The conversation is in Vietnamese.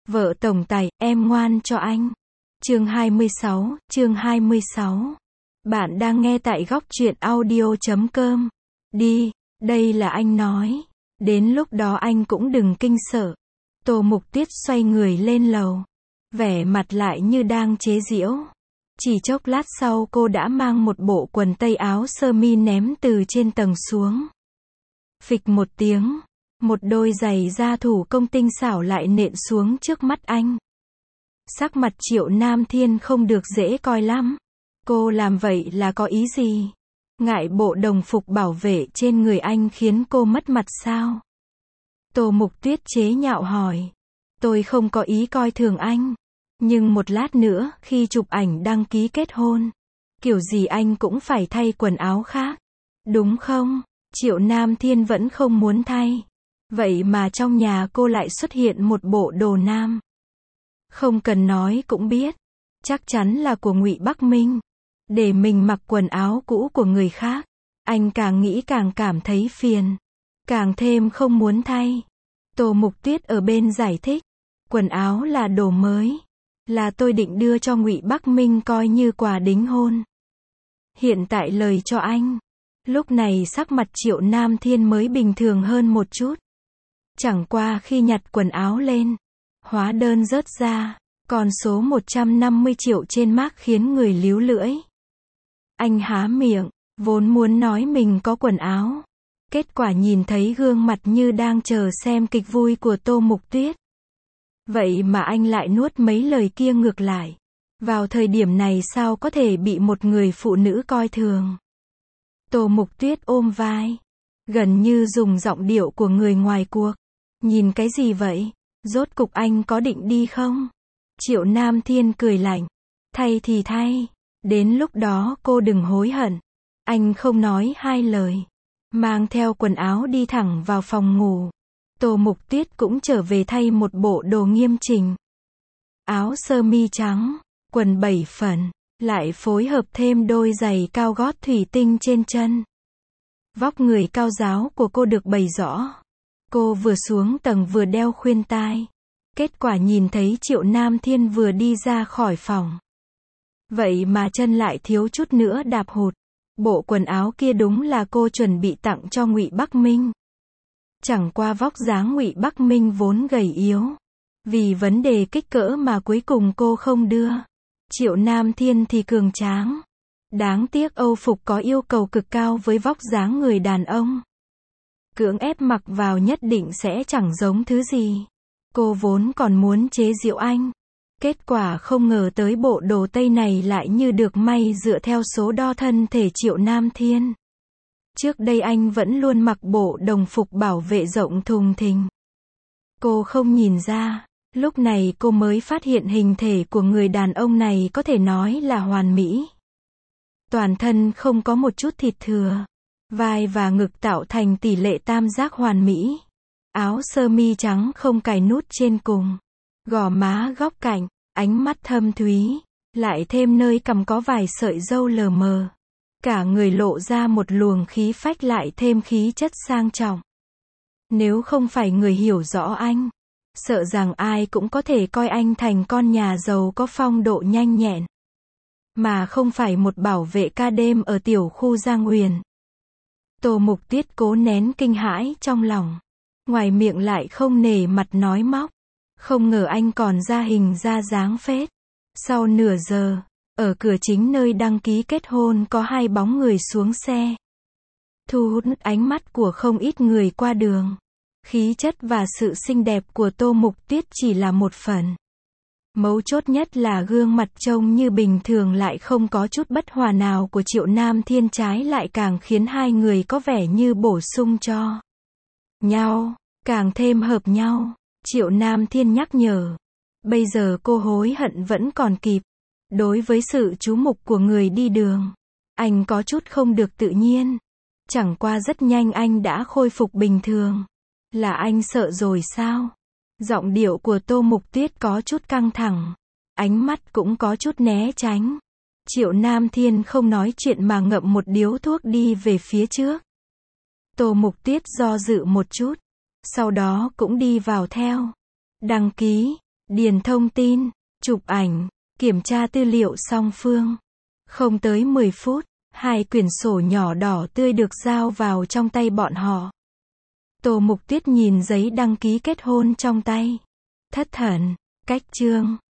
Vợ tổng tài, em ngoan cho anh. Chương 26. Bạn đang nghe tại góc truyện audio.com. Đi, đây là anh nói. Đến lúc đó anh cũng đừng kinh sợ. Tô Mục Tuyết xoay người lên lầu. Vẻ mặt lại như đang chế giễu. Chỉ chốc lát sau cô đã mang một bộ quần tây áo sơ mi ném từ trên tầng xuống. Phịch một tiếng. Một đôi giày da thủ công tinh xảo lại nện xuống trước mắt anh. Sắc mặt Triệu Nam Thiên không được dễ coi lắm. Cô làm vậy là có ý gì? Ngại bộ đồng phục bảo vệ trên người anh khiến cô mất mặt sao? Tô Mục Tuyết chế nhạo hỏi. Tôi không có ý coi thường anh. Nhưng một lát nữa, khi chụp ảnh đăng ký kết hôn, kiểu gì anh cũng phải thay quần áo khác. Đúng không? Triệu Nam Thiên vẫn không muốn thay. Vậy mà trong nhà cô lại xuất hiện một bộ đồ nam. Không cần nói cũng biết. Chắc chắn là của Ngụy Bắc Minh. Để mình mặc quần áo cũ của người khác. Anh càng nghĩ càng cảm thấy phiền. Càng thêm không muốn thay. Tô Mục Tuyết ở bên giải thích. Quần áo là đồ mới. Là tôi định đưa cho Ngụy Bắc Minh coi như quà đính hôn. Hiện tại lời cho anh. Lúc này sắc mặt Triệu Nam Thiên mới bình thường hơn một chút. Chẳng qua khi nhặt quần áo lên, hóa đơn rớt ra, con số 150 triệu trên mác khiến người líu lưỡi. Anh há miệng, vốn muốn nói mình có quần áo. Kết quả nhìn thấy gương mặt như đang chờ xem kịch vui của Tô Mục Tuyết. Vậy mà anh lại nuốt mấy lời kia ngược lại. Vào thời điểm này sao có thể bị một người phụ nữ coi thường? Tô Mục Tuyết ôm vai, gần như dùng giọng điệu của người ngoài cuộc. Nhìn cái gì vậy? Rốt cục anh có định đi không? Triệu Nam Thiên cười lạnh. Thay thì thay. Đến lúc đó cô đừng hối hận. Anh không nói hai lời. Mang theo quần áo đi thẳng vào phòng ngủ. Tô Mục Tuyết cũng trở về thay một bộ đồ nghiêm chỉnh. Áo sơ mi trắng, quần 7 phần, lại phối hợp thêm đôi giày cao gót thủy tinh trên chân. Vóc người cao ráo của cô được bày rõ. Cô vừa xuống tầng vừa đeo khuyên tai. Kết quả nhìn thấy Triệu Nam Thiên vừa đi ra khỏi phòng. Vậy mà chân lại thiếu chút nữa đạp hụt. Bộ quần áo kia đúng là cô chuẩn bị tặng cho Ngụy Bắc Minh. Chẳng qua vóc dáng Ngụy Bắc Minh vốn gầy yếu. Vì vấn đề kích cỡ mà cuối cùng cô không đưa. Triệu Nam Thiên thì cường tráng. Đáng tiếc Âu phục có yêu cầu cực cao với vóc dáng người đàn ông. Cưỡng ép mặc vào nhất định sẽ chẳng giống thứ gì. Cô vốn còn muốn chế giễu anh. Kết quả không ngờ tới bộ đồ tây này lại như được may dựa theo số đo thân thể Triệu Nam Thiên. Trước đây anh vẫn luôn mặc bộ đồng phục bảo vệ rộng thùng thình. Cô không nhìn ra. Lúc này cô mới phát hiện hình thể của người đàn ông này có thể nói là hoàn mỹ. Toàn thân không có một chút thịt thừa. Vai và ngực tạo thành tỷ lệ tam giác hoàn mỹ. Áo sơ mi trắng không cài nút trên cùng. Gò má góc cạnh, ánh mắt thâm thúy. Lại thêm nơi cằm có vài sợi râu lờ mờ. Cả người lộ ra một luồng khí phách lại thêm khí chất sang trọng. Nếu không phải người hiểu rõ anh, sợ rằng ai cũng có thể coi anh thành con nhà giàu có phong độ nhanh nhẹn. Mà không phải một bảo vệ ca đêm ở tiểu khu Giang Huyền. Tô Mục Tuyết cố nén kinh hãi trong lòng. Ngoài miệng lại không nể mặt nói móc. Không ngờ anh còn ra hình ra dáng phết. Sau nửa giờ, ở cửa chính nơi đăng ký kết hôn có hai bóng người xuống xe. Thu hút ánh mắt của không ít người qua đường. Khí chất và sự xinh đẹp của Tô Mục Tuyết chỉ là một phần. Mấu chốt nhất là gương mặt trông như bình thường lại không có chút bất hòa nào của Triệu Nam Thiên, trái lại càng khiến hai người có vẻ như bổ sung cho nhau, càng thêm hợp nhau. Triệu Nam Thiên nhắc nhở. Bây giờ cô hối hận vẫn còn kịp. Đối với sự chú mục của người đi đường, anh có chút không được tự nhiên. Chẳng qua rất nhanh anh đã khôi phục bình thường. Là anh sợ rồi sao? Giọng điệu của Tô Mục Tuyết có chút căng thẳng. Ánh mắt cũng có chút né tránh. Triệu Nam Thiên không nói chuyện mà ngậm một điếu thuốc đi về phía trước. Tô Mục Tuyết do dự một chút. Sau đó cũng đi vào theo. Đăng ký. điền thông tin, chụp ảnh, kiểm tra tư liệu song phương. Không tới 10 phút, 2 quyển sổ nhỏ đỏ tươi được giao vào trong tay bọn họ. Tô Mục Tuyết nhìn giấy đăng ký kết hôn trong tay. Thất thần, cách chương.